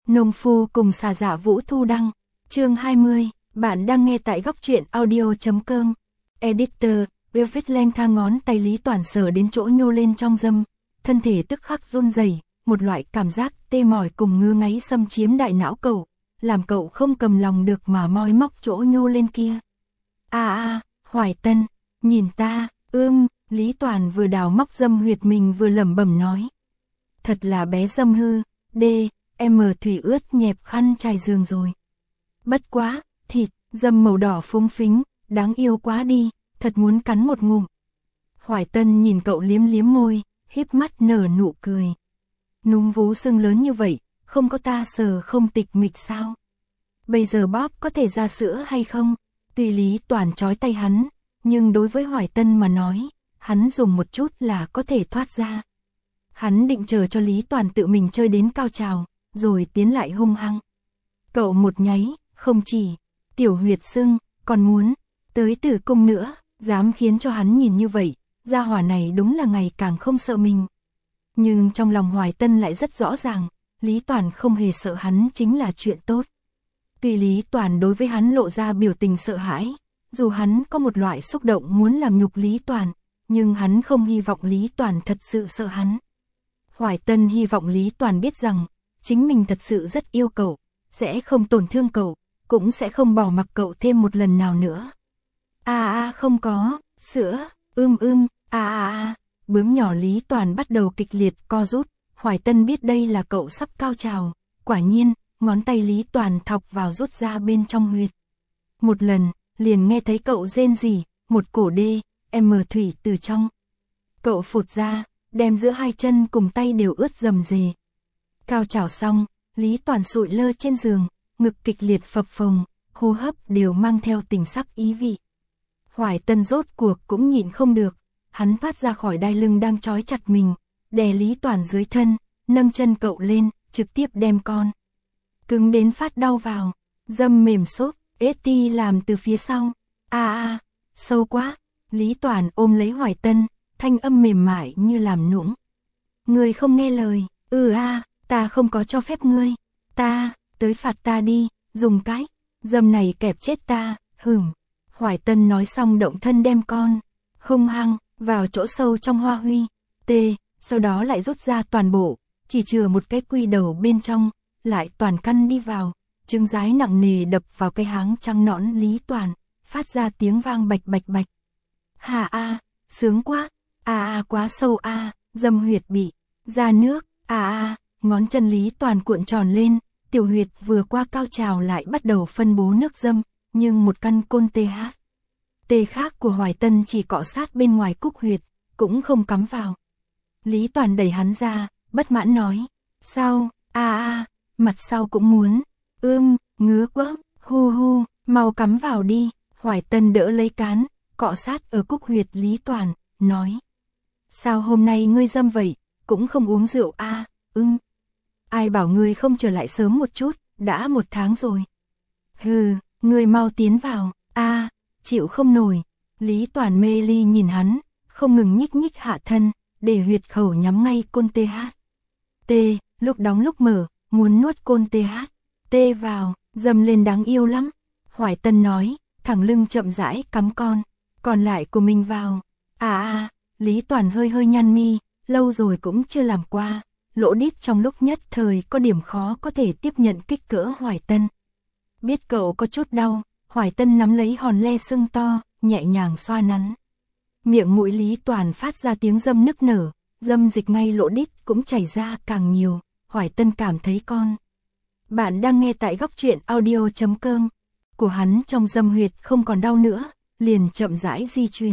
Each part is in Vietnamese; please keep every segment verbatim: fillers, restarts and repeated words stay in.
Nông phu cùng xà dạ Vũ Thu Đăng. Chương hai mươi, bạn đang nghe tại góc truyện audio.com. Editor, Velvet lang thang ngón tay Lý Toàn sờ đến chỗ nhô lên trong dâm, thân thể tức khắc run rẩy, một loại cảm giác tê mỏi cùng ngứa ngáy xâm chiếm đại não cậu, làm cậu không cầm lòng được mà moi móc chỗ nhô lên kia. A a, Hoài Tân, nhìn ta, ưm, Lý Toàn vừa đào móc dâm huyệt mình vừa lẩm bẩm nói. Thật là bé dâm hư, đê, em thủy ướt nhẹp khăn trải giường rồi. Bất quá, thịt, dâm màu đỏ phúng phính, đáng yêu quá đi, thật muốn cắn một ngụm. Hoài Tân nhìn cậu liếm liếm môi, híp mắt nở nụ cười. Núm vú sưng lớn như vậy, không có ta sờ không tịch mịch sao? Bây giờ bóp có thể ra sữa hay không? Tuy Lý Toàn trói tay hắn, nhưng đối với Hoài Tân mà nói, hắn dùng một chút là có thể thoát ra. Hắn định chờ cho Lý Toàn tự mình chơi đến cao trào, rồi tiến lại hung hăng. Cậu một nháy, không chỉ, tiểu huyệt sưng, còn muốn, tới tử cung nữa, dám khiến cho hắn nhìn như vậy, gia hỏa này đúng là ngày càng không sợ mình. Nhưng trong lòng Hoài Tân lại rất rõ ràng, Lý Toàn không hề sợ hắn chính là chuyện tốt. Tuy Lý Toàn đối với hắn lộ ra biểu tình sợ hãi, dù hắn có một loại xúc động muốn làm nhục Lý Toàn, nhưng hắn không hy vọng Lý Toàn thật sự sợ hắn. Hoài Tân hy vọng Lý Toàn biết rằng, chính mình thật sự rất yêu cậu, sẽ không tổn thương cậu, cũng sẽ không bỏ mặc cậu thêm một lần nào nữa. A a không có, sữa, ưm ưm, a a a, bướm nhỏ Lý Toàn bắt đầu kịch liệt co rút, Hoài Tân biết đây là cậu sắp cao trào, quả nhiên, ngón tay Lý Toàn thọc vào rút ra bên trong huyệt. Một lần, liền nghe thấy cậu rên rỉ, một cổ đê, em thủy từ trong. Cậu phụt ra, đem giữa hai chân cùng tay đều ướt rầm rề. Cao trào xong, Lý Toàn sụi lơ trên giường, ngực kịch liệt phập phồng, hô hấp đều mang theo tình sắc ý vị. Hoài Tân rốt cuộc cũng nhịn không được, hắn thoát ra khỏi đai lưng đang trói chặt mình, đè Lý Toàn dưới thân, nâng chân cậu lên, trực tiếp đem con. Cứng đến phát đau vào, dâm mềm xốp, ết ti làm từ phía sau. A a, sâu quá, Lý Toàn ôm lấy Hoài Tân, thanh âm mềm mại như làm nũng. Ngươi không nghe lời, ừ a, ta không có cho phép ngươi, ta, tới phạt ta đi, dùng cái, dâm này kẹp chết ta, hửm. Hoài Tân nói xong động thân đem con, hung hăng, vào chỗ sâu trong hoa huy, tê, sau đó lại rút ra toàn bộ, chỉ chừa một cái quy đầu bên trong, lại toàn căn đi vào, trứng rái nặng nề đập vào cái háng trắng nõn Lý Toàn, phát ra tiếng vang bạch bạch bạch. Hà a, sướng quá, a a quá sâu a, dâm huyệt bị ra nước, a a, ngón chân Lý Toàn cuộn tròn lên, tiểu huyệt vừa qua cao trào lại bắt đầu phân bố nước dâm, nhưng một căn côn tê hát. Tê khác của Hoài Tân chỉ cọ sát bên ngoài cúc huyệt, cũng không cắm vào. Lý Toàn đẩy hắn ra, bất mãn nói, sao, a a, mặt sau cũng muốn, ưm, ngứa quá, hu hu, mau cắm vào đi. Hoài Tân đỡ lấy cán, cọ sát ở cúc huyệt Lý Toàn, nói. Sao hôm nay ngươi dâm vậy, cũng không uống rượu a, à, ưm. Ai bảo ngươi không trở lại sớm một chút, đã một tháng rồi. Hừ, ngươi mau tiến vào, a, à, chịu không nổi. Lý Toàn mê ly nhìn hắn, không ngừng nhích nhích hạ thân, để huyệt khẩu nhắm ngay côn tê hát. Tê, lúc đóng lúc mở, muốn nuốt côn tê hát. Tê vào, dâm lên đáng yêu lắm. Hoài Tân nói, thẳng lưng chậm rãi cắm con, còn lại của mình vào. À à, Lý Toàn hơi hơi nhăn mi, lâu rồi cũng chưa làm qua. Lỗ đít trong lúc nhất thời có điểm khó có thể tiếp nhận kích cỡ Hoài Tân. Biết cậu có chút đau, Hoài Tân nắm lấy hòn le sưng to, nhẹ nhàng xoa nắn. Miệng mũi Lý Toàn phát ra tiếng dâm nức nở, dâm dịch ngay lỗ đít cũng chảy ra càng nhiều, Hoài Tân cảm thấy con. Bạn đang nghe tại góc truyện audio.com. Của hắn trong dâm huyệt không còn đau nữa, liền chậm rãi di chuyển.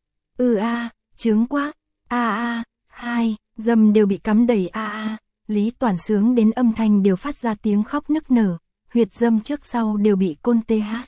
Ừ a, à, chướng quá, a a, hai, dâm đều bị cắm đầy a a, Lý Toàn sướng đến âm thanh đều phát ra tiếng khóc nức nở, huyệt dâm trước sau đều bị côn tê hát.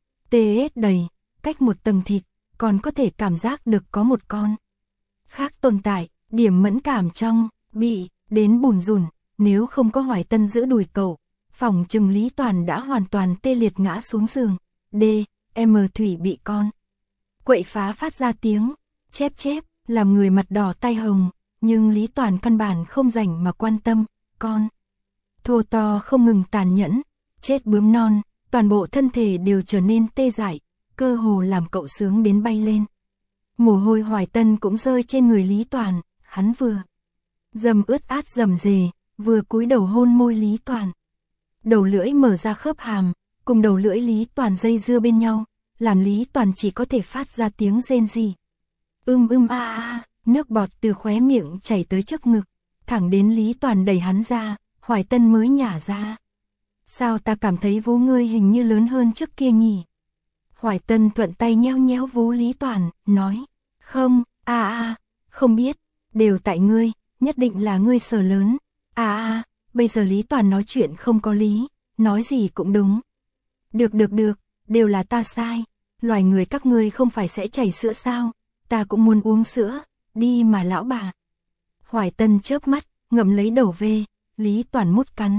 Tê ết đầy, cách một tầng thịt, còn có thể cảm giác được có một con khác tồn tại, điểm mẫn cảm trong, bị, đến bùn rùn, nếu không có Hoài Tân giữ đùi cậu, phỏng chừng Lý Toàn đã hoàn toàn tê liệt ngã xuống giường. D, em thủy bị con quậy phá phát ra tiếng, chép chép, làm người mặt đỏ tai hồng, nhưng Lý Toàn căn bản không rảnh mà quan tâm, con. thô to không ngừng tàn nhẫn, chết bướm non, toàn bộ thân thể đều trở nên tê dại, cơ hồ làm cậu sướng đến bay lên. Mồ hôi Hoài Tân cũng rơi trên người Lý Toàn, hắn vừa dầm ướt át rầm rề, vừa cúi đầu hôn môi Lý Toàn. Đầu lưỡi mở ra khớp hàm, cùng đầu lưỡi Lý Toàn dây dưa bên nhau, làm Lý Toàn chỉ có thể phát ra tiếng rên rỉ. Ưm ưm a a, nước bọt từ khóe miệng chảy tới trước ngực, thẳng đến Lý Toàn đẩy hắn ra, Hoài Tân mới nhả ra. Sao ta cảm thấy vú ngươi hình như lớn hơn trước kia nhỉ? Hoài Tân thuận tay nhéo nhéo vú Lý Toàn, nói, không, a a, không biết, đều tại ngươi, nhất định là ngươi sờ lớn, a a, bây giờ Lý Toàn nói chuyện không có lý, nói gì cũng đúng. Được được được, đều là ta sai, loài người các ngươi không phải sẽ chảy sữa sao, ta cũng muốn uống sữa, đi mà lão bà. Hoài Tân chớp mắt, ngậm lấy đầu về, Lý Toàn mút cắn.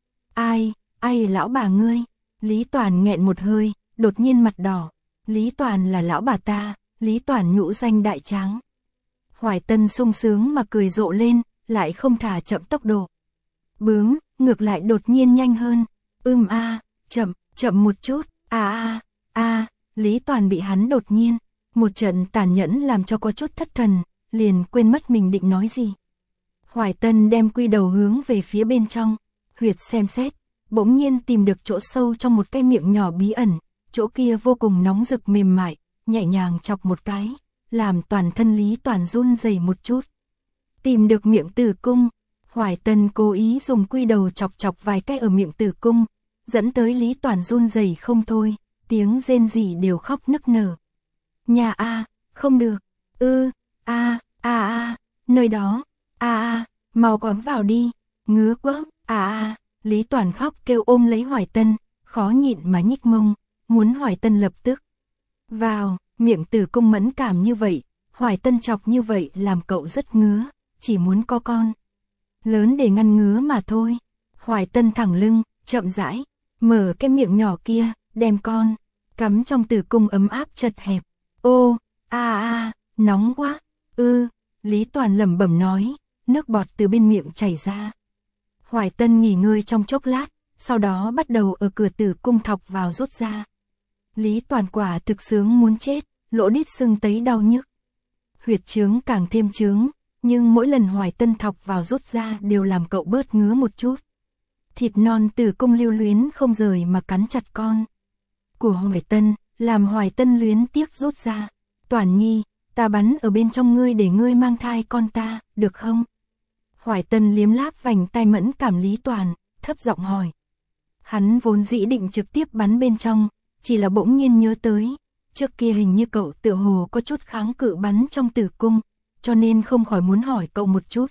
Ai, ai lão bà ngươi? Lý Toàn nghẹn một hơi, đột nhiên mặt đỏ. Lý Toàn là lão bà ta, Lý Toàn nhũ danh đại tráng. Hoài Tân sung sướng mà cười rộ lên, lại không thả chậm tốc độ. Bướm, ngược lại đột nhiên nhanh hơn. Ưm a, chậm, chậm một chút, a a, a, Lý Toàn bị hắn đột nhiên, một trận tàn nhẫn làm cho có chút thất thần, liền quên mất mình định nói gì. Hoài Tân đem quy đầu hướng về phía bên trong, huyệt xem xét, bỗng nhiên tìm được chỗ sâu trong một cái miệng nhỏ bí ẩn, chỗ kia vô cùng nóng rực mềm mại, nhẹ nhàng chọc một cái, làm toàn thân Lý Toàn run rẩy một chút. Tìm được miệng tử cung, Hoài Tân cố ý dùng quy đầu chọc chọc vài cái ở miệng tử cung, dẫn tới Lý Toàn run rẩy không thôi, tiếng rên rỉ đều khóc nức nở. Nhà a, không được, ư, a, a a, nơi đó, a a, mau quắm vào đi, ngứa quá, a a, Lý Toàn khóc kêu ôm lấy Hoài Tân, khó nhịn mà nhích mông, muốn Hoài Tân lập tức vào, miệng tử cung mẫn cảm như vậy, Hoài Tân chọc như vậy làm cậu rất ngứa, chỉ muốn có con lớn để ngăn ngứa mà thôi. Hoài Tân thẳng lưng, chậm rãi, mở cái miệng nhỏ kia, đem con cắm trong tử cung ấm áp chật hẹp. Ô, a a, nóng quá. Ư, Lý Toàn lẩm bẩm nói, nước bọt từ bên miệng chảy ra. Hoài Tân nghỉ ngơi trong chốc lát, sau đó bắt đầu ở cửa tử cung thọc vào rút ra. Lý Toàn quả thực sướng muốn chết, lỗ đít sưng tấy đau nhức. Huyệt chướng càng thêm chướng, nhưng mỗi lần Hoài Tân thọc vào rút ra đều làm cậu bớt ngứa một chút. Thịt non tử cung lưu luyến không rời mà cắn chặt con của Hoài Tân, làm Hoài Tân luyến tiếc rút ra. Toàn Nhi, ta bắn ở bên trong ngươi để ngươi mang thai con ta, được không? Hoài Tân liếm láp vành tai mẫn cảm Lý Toàn, thấp giọng hỏi. Hắn vốn dĩ định trực tiếp bắn bên trong, chỉ là bỗng nhiên nhớ tới, trước kia hình như cậu tựa hồ có chút kháng cự bắn trong tử cung, cho nên không khỏi muốn hỏi cậu một chút.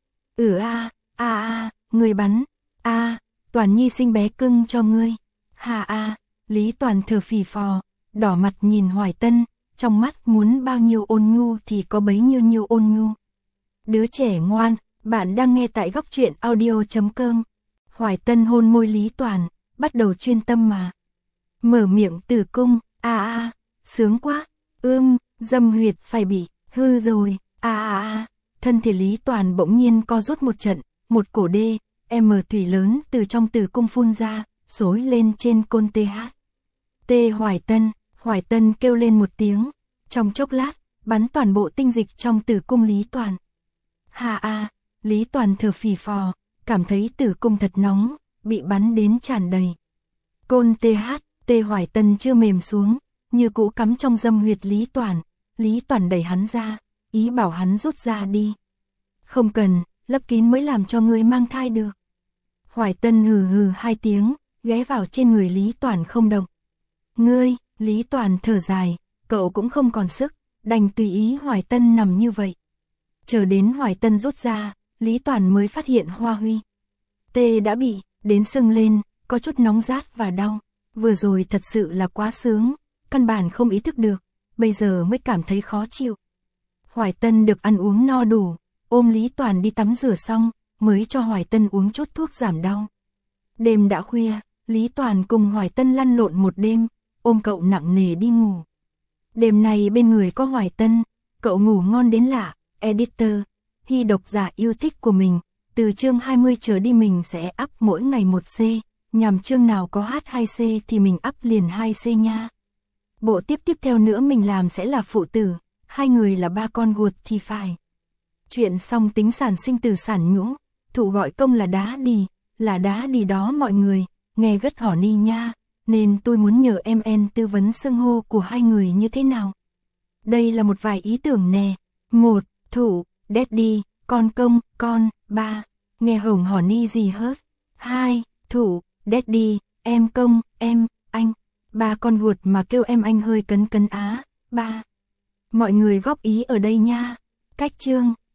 Ừ a, a a, ngươi bắn, a, Toàn Nhi sinh bé cưng cho ngươi. Ha a, Lý Toàn thở phì phò, đỏ mặt nhìn Hoài Tân, trong mắt muốn bao nhiêu ôn nhu thì có bấy nhiêu nhiêu ôn nhu. Đứa trẻ ngoan, bạn đang nghe tại góc truyện audio chấm com. Hoài Tân hôn môi Lý Toàn, bắt đầu chuyên tâm mà mở miệng tử cung, a a, sướng quá, ưm, dâm huyệt phải bị hư rồi, a a a. Thân thể Lý Toàn bỗng nhiên co rút một trận, một cổ đê, em thủy lớn từ trong tử cung phun ra, xối lên trên côn tê hát. Tê Hoài Tân, Hoài Tân kêu lên một tiếng, trong chốc lát, bắn toàn bộ tinh dịch trong tử cung Lý Toàn. Ha a, Lý Toàn thở phì phò, cảm thấy tử cung thật nóng, bị bắn đến tràn đầy. Côn tê hát, Tê Hoài Tân chưa mềm xuống, như cũ cắm trong dâm huyệt Lý Toàn. Lý Toàn đẩy hắn ra, ý bảo hắn rút ra đi. Không cần, lấp kín mới làm cho ngươi mang thai được. Hoài Tân hừ hừ hai tiếng, ghé vào trên người Lý Toàn không động. Ngươi, Lý Toàn thở dài, cậu cũng không còn sức, đành tùy ý Hoài Tân nằm như vậy. Chờ đến Hoài Tân rút ra, Lý Toàn mới phát hiện Hoa Huy Tê đã bị đến sưng lên, có chút nóng rát và đau. Vừa rồi thật sự là quá sướng, căn bản không ý thức được, bây giờ mới cảm thấy khó chịu. Hoài Tân được ăn uống no đủ, ôm Lý Toàn đi tắm rửa xong, mới cho Hoài Tân uống chút thuốc giảm đau. Đêm đã khuya, Lý Toàn cùng Hoài Tân lăn lộn một đêm, ôm cậu nặng nề đi ngủ. Đêm này bên người có Hoài Tân, cậu ngủ ngon đến lạ. Editor, Hy độc giả yêu thích của mình, Từ chương hai mươi trở đi mình sẽ up mỗi ngày một C, nhằm chương nào có hát hai C thì mình up liền hai C nha. Bộ tiếp tiếp theo nữa mình làm sẽ là phụ tử, hai người là ba con ruột thì phải. Chuyện xong tính sản sinh từ sản nhũ, thụ gọi công là đá đì, là đá đì đó mọi người, nghe gất hỏ ni nha, nên tôi muốn nhờ em en tư vấn xưng hô của hai người như thế nào. Đây là một vài ý tưởng nè. Một, thụ, daddy, con công, con, ba, nghe hổng hỏ ni gì hết. Hai, thụ, daddy, em công, em, anh, ba con ruột mà kêu em anh hơi cấn cấn á. Ba, mọi người góp ý ở đây nha. Cách chương